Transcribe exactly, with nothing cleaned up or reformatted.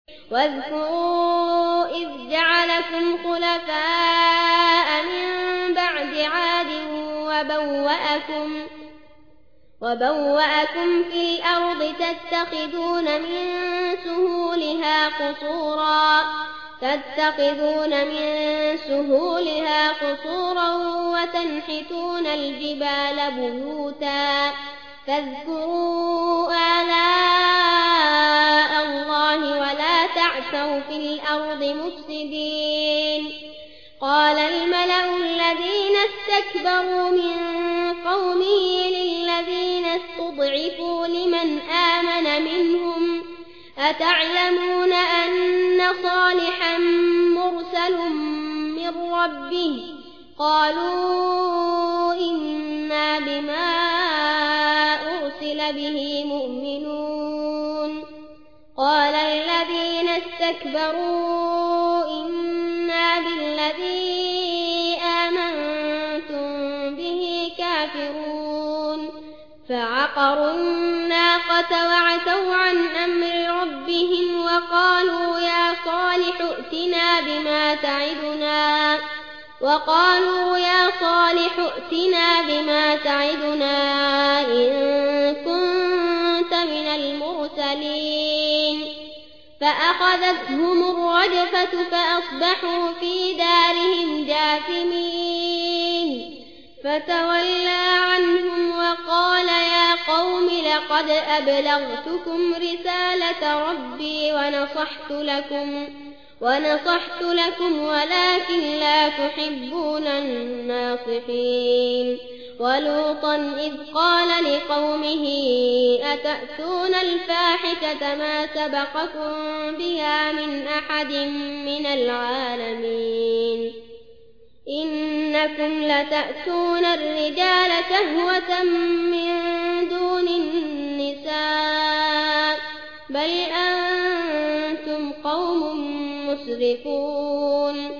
واذكروا إذ جعلكم خلفاء من بعد عاد وبوأكم, وبوأكم في الأرض تتخذون من سهولها قصورا تتخذون من سهولها قصورا وتنحتون الجبال بيوتا فاذكروا آلاء الله ولا تعثوا في الأرض مفسدين. قال الملأ الذين استكبروا من قومه للذين استضعفوا لمن آمن منهم أتعلمون أن صالحا مرسل من ربه قالوا إنا بما أرسل به مؤمنون. قال الذين استكبروا إنا بالذي آمنتم به كافرون فعقروا الناقة وعتوا عن أمر ربهم وقالوا يا صالح ائتنا بما تعدنا وقالوا يا صالح ائتنا بما تعدنا إن كنت من المرسلين. فأخذتهم الرجفة فأصبحوا في دارهم جاثمين. فتولى عنهم وقال يا قوم لقد أبلغتكم رسالة ربي ونصحت لكم ونصحت لكم ولكن لا تحبون الناصحين. ولوطا إذ قال لقومه أتأتون الفاحشة ما سبقكم بها من أحد من العالمين إنكم لتأتون الرجال شهوة من دون النساء بل أنتم قوم مسرفون.